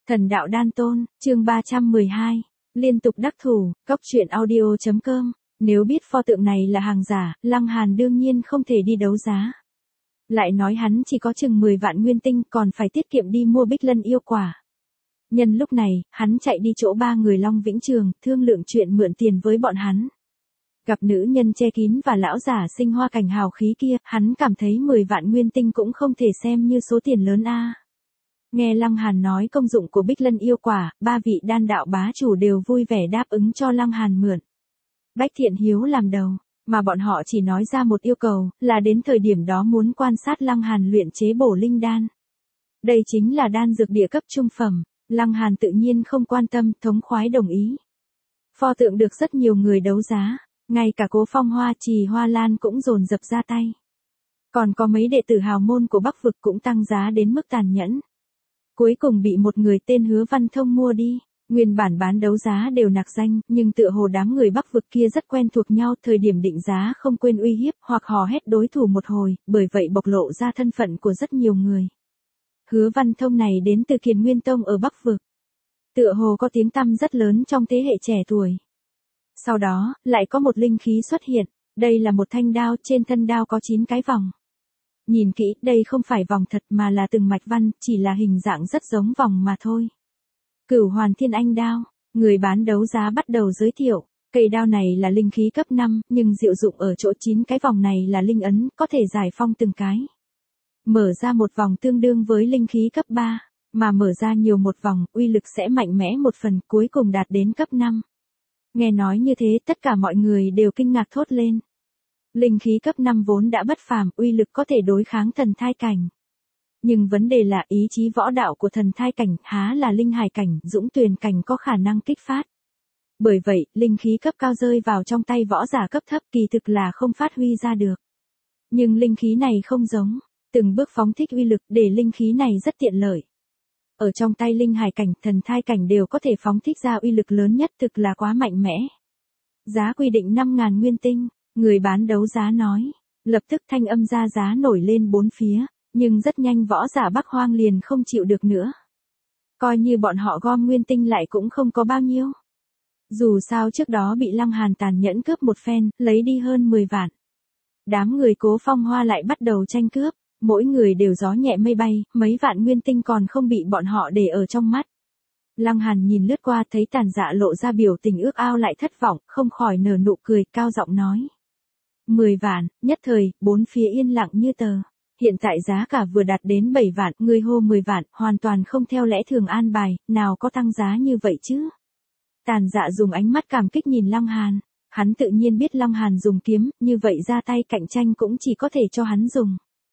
Thần đạo đan tôn, chương 312, liên tục đắc thủ, góc truyện audio.com, nếu biết pho tượng này là hàng giả, Lăng Hàn đương nhiên không thể đi đấu giá. Lại nói hắn chỉ có chừng 10 vạn nguyên tinh còn phải tiết kiệm đi mua Bích Lân yêu quả. Nhân lúc này, hắn chạy đi chỗ ba người Long Vĩnh Trường, thương lượng chuyện mượn tiền với bọn hắn. Gặp nữ nhân che kín và lão giả sinh hoa cảnh hào khí kia, hắn cảm thấy 10 vạn nguyên tinh cũng không thể xem như số tiền lớn a. Nghe Lăng Hàn nói công dụng của Bích Lân yêu quả, ba vị đan đạo bá chủ đều vui vẻ đáp ứng cho Lăng Hàn mượn. Bách Thiện Hiếu làm đầu, mà bọn họ chỉ nói ra một yêu cầu, là đến thời điểm đó muốn quan sát Lăng Hàn luyện chế bổ linh đan. Đây chính là đan dược địa cấp trung phẩm, Lăng Hàn tự nhiên không quan tâm, thống khoái đồng ý. Pho tượng được rất nhiều người đấu giá, ngay cả Cố Phong Hoa Trì Hoa Lan cũng dồn dập ra tay. Còn có mấy đệ tử hào môn của Bắc vực cũng tăng giá đến mức tàn nhẫn. Cuối cùng bị một người tên Hứa Văn Thông mua đi, nguyên bản bán đấu giá đều nạc danh, nhưng tựa hồ đám người Bắc vực kia rất quen thuộc nhau, thời điểm định giá không quên uy hiếp hoặc hò hét đối thủ một hồi, bởi vậy bộc lộ ra thân phận của rất nhiều người. Hứa Văn Thông này đến từ Kiền Nguyên Tông ở Bắc vực. Tựa hồ có tiếng tăm rất lớn trong thế hệ trẻ tuổi. Sau đó, lại có một linh khí xuất hiện, đây là một thanh đao, trên thân đao có 9 cái vòng. Nhìn kỹ, đây không phải vòng thật mà là từng mạch văn, chỉ là hình dạng rất giống vòng mà thôi. Cửu Hoàn Thiên Anh đao, người bán đấu giá bắt đầu giới thiệu, cây đao này là linh khí cấp 5, nhưng diệu dụng ở chỗ 9 cái vòng này là linh ấn, có thể giải phong từng cái. Mở ra một vòng tương đương với linh khí cấp 3, mà mở ra nhiều một vòng, uy lực sẽ mạnh mẽ một phần, cuối cùng đạt đến cấp 5. Nghe nói như thế, tất cả mọi người đều kinh ngạc thốt lên. Linh khí cấp 5 vốn đã bất phàm, uy lực có thể đối kháng thần thai cảnh. Nhưng vấn đề là ý chí võ đạo của thần thai cảnh há là linh hải cảnh, dũng tuyền cảnh có khả năng kích phát. Bởi vậy, linh khí cấp cao rơi vào trong tay võ giả cấp thấp kỳ thực là không phát huy ra được. Nhưng linh khí này không giống, từng bước phóng thích uy lực để linh khí này rất tiện lợi. Ở trong tay linh hải cảnh, thần thai cảnh đều có thể phóng thích ra uy lực lớn nhất, thực là quá mạnh mẽ. Giá quy định 5.000 nguyên tinh, người bán đấu giá nói. Lập tức thanh âm ra giá nổi lên bốn phía, nhưng rất nhanh võ giả Bắc Hoang liền không chịu được nữa. Coi như bọn họ gom nguyên tinh lại cũng không có bao nhiêu. Dù sao trước đó bị Lăng Hàn tàn nhẫn cướp một phen, lấy đi hơn 10 vạn. Đám người Cố Phong Hoa lại bắt đầu tranh cướp. Mỗi người đều gió nhẹ mây bay, mấy vạn nguyên tinh còn không bị bọn họ để ở trong mắt. Lăng Hàn nhìn lướt qua thấy Tàn Dạ lộ ra biểu tình ước ao lại thất vọng, không khỏi nở nụ cười, cao giọng nói. 10 vạn, nhất thời, bốn phía yên lặng như tờ. Hiện tại giá cả vừa đạt đến 7 vạn, người hô 10 vạn, hoàn toàn không theo lẽ thường an bài, nào có tăng giá như vậy chứ. Tàn Dạ dùng ánh mắt cảm kích nhìn Lăng Hàn. Hắn tự nhiên biết Lăng Hàn dùng kiếm, như vậy ra tay cạnh tranh cũng chỉ có thể cho hắn dùng.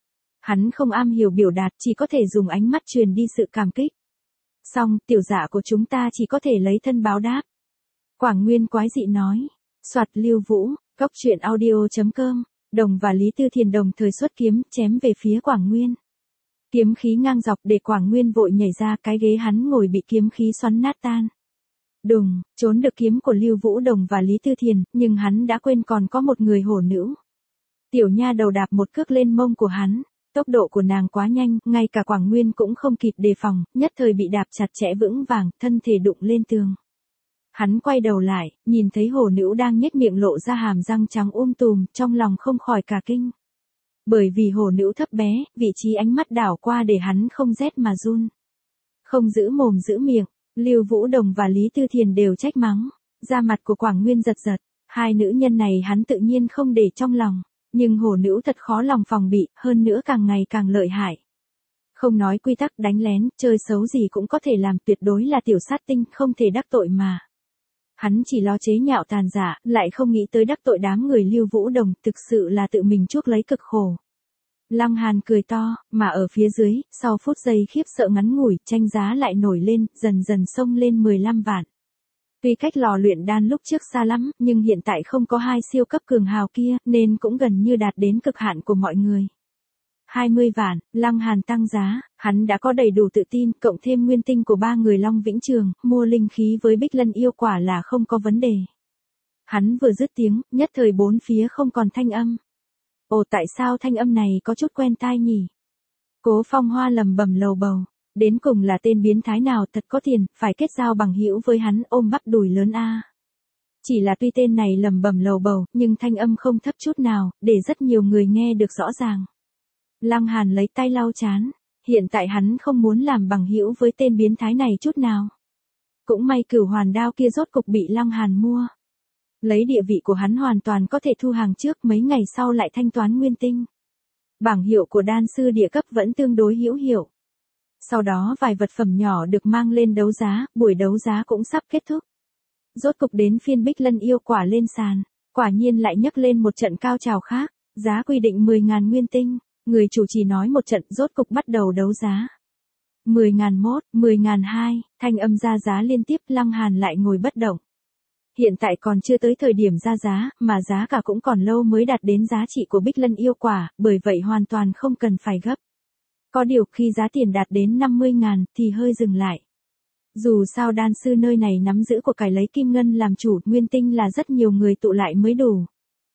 Hắn không am hiểu biểu đạt, chỉ có thể dùng ánh mắt truyền đi sự cảm kích. Xong, tiểu dạ của chúng ta chỉ có thể lấy thân báo đáp. Quảng Nguyên quái dị nói. Soạt Lưu Vũ, góc truyện audio.com, Đồng và Lý Tư Thiền đồng thời xuất kiếm, chém về phía Quảng Nguyên. Kiếm khí ngang dọc để Quảng Nguyên vội nhảy ra, cái ghế hắn ngồi bị kiếm khí xoắn nát tan. Đùng, trốn được kiếm của Lưu Vũ Đồng và Lý Tư Thiền, nhưng hắn đã quên còn có một người hổ nữ. Tiểu nha đầu đạp một cước lên mông của hắn. Tốc độ của nàng quá nhanh, ngay cả Quảng Nguyên cũng không kịp đề phòng, nhất thời bị đạp chặt chẽ vững vàng, thân thể đụng lên tường. Hắn quay đầu lại, nhìn thấy hổ nữ đang nhếch miệng lộ ra hàm răng trắng tùm, trong lòng không khỏi cả kinh. Bởi vì hổ nữ thấp bé, vị trí ánh mắt đảo qua để hắn không rét mà run. Không giữ mồm giữ miệng, Lưu Vũ Đồng và Lý Tư Thiền đều trách mắng. Da mặt của Quảng Nguyên giật giật, hai nữ nhân này hắn tự nhiên không để trong lòng. Nhưng hổ nữ thật khó lòng phòng bị, hơn nữa càng ngày càng lợi hại. Không nói quy tắc đánh lén, chơi xấu gì cũng có thể làm, tuyệt đối là tiểu sát tinh, không thể đắc tội mà. Hắn chỉ lo chế nhạo Tàn Dạ, lại không nghĩ tới đắc tội đám người Lưu Vũ Đồng, thực sự là tự mình chuốc lấy cực khổ. Lăng Hàn cười to, mà ở phía dưới, sau phút giây khiếp sợ ngắn ngủi, tranh giá lại nổi lên, dần dần xông lên 15 vạn. Tuy cách lò luyện đan lúc trước xa lắm, nhưng hiện tại không có hai siêu cấp cường hào kia, nên cũng gần như đạt đến cực hạn của mọi người. 20 vạn, Lăng Hàn tăng giá, hắn đã có đầy đủ tự tin, cộng thêm nguyên tinh của ba người Long Vĩnh Trường, mua linh khí với Bích Lân yêu quả là không có vấn đề. Hắn vừa dứt tiếng, nhất thời bốn phía không còn thanh âm. Ồ, tại sao thanh âm này có chút quen tai nhỉ? Cố Phong Hoa lầm bầm lầu bầu. Đến cùng là tên biến thái nào thật có tiền, phải kết giao bằng hữu với hắn ôm bắp đùi lớn a. Chỉ là tuy tên này lầm bầm lầu bầu, nhưng thanh âm không thấp chút nào, để rất nhiều người nghe được rõ ràng. Lăng Hàn lấy tay lau chán, hiện tại hắn không muốn làm bằng hữu với tên biến thái này chút nào. Cũng may Cửu Hoàn đao kia rốt cục bị Lăng Hàn mua. Lấy địa vị của hắn hoàn toàn có thể thu hàng trước, mấy ngày sau lại thanh toán nguyên tinh. Bảng hiệu của đan sư địa cấp vẫn tương đối hữu hiệu. Sau đó vài vật phẩm nhỏ được mang lên đấu giá, buổi đấu giá cũng sắp kết thúc. Rốt cục đến phiên Bích Lân yêu quả lên sàn, quả nhiên lại nhấc lên một trận cao trào khác, giá quy định 10.000 nguyên tinh, người chủ trì nói một trận rốt cục bắt đầu đấu giá. 10.001, 10.002, thanh âm ra giá liên tiếp, Lăng Hàn lại ngồi bất động. Hiện tại còn chưa tới thời điểm ra giá, mà giá cả cũng còn lâu mới đạt đến giá trị của Bích Lân yêu quả, bởi vậy hoàn toàn không cần phải gấp. Có điều khi giá tiền đạt đến 50.000 thì hơi dừng lại. Dù sao đan sư nơi này nắm giữ của cải lấy kim ngân làm chủ, nguyên tinh là rất nhiều người tụ lại mới đủ.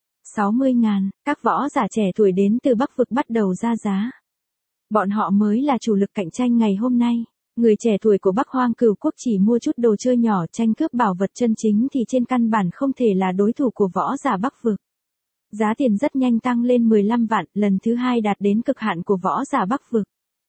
60.000, các võ giả trẻ tuổi đến từ Bắc vực bắt đầu ra giá. Bọn họ mới là chủ lực cạnh tranh ngày hôm nay. Người trẻ tuổi của Bắc Hoang Cửu Quốc chỉ mua chút đồ chơi nhỏ, tranh cướp bảo vật chân chính thì trên căn bản không thể là đối thủ của võ giả Bắc vực. Giá tiền rất nhanh tăng lên 15 vạn, lần thứ hai đạt đến cực hạn của võ giả Bắc vực.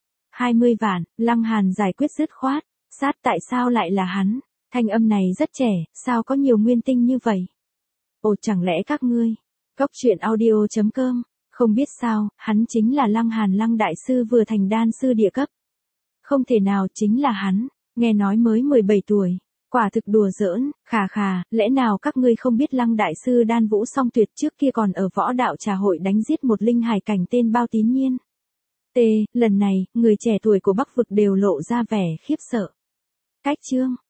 20 vạn, Lăng Hàn giải quyết dứt khoát. Sát, tại sao lại là hắn? Thanh âm này rất trẻ, sao có nhiều nguyên tinh như vậy? Ồ, chẳng lẽ các ngươi? Cốc truyện audio.com, không biết sao, hắn chính là Lăng Hàn, Lăng đại sư vừa thành đan sư địa cấp. Không thể nào, chính là hắn, nghe nói mới 17 tuổi. Quả thực đùa giỡn, khà, lẽ nào các ngươi không biết Lăng đại sư đan vũ song tuyệt trước kia còn ở võ đạo trà hội đánh giết một linh hải cảnh tên Bao Tín Nhiên. Lần này, người trẻ tuổi của Bắc vực đều lộ ra vẻ khiếp sợ. Cách chương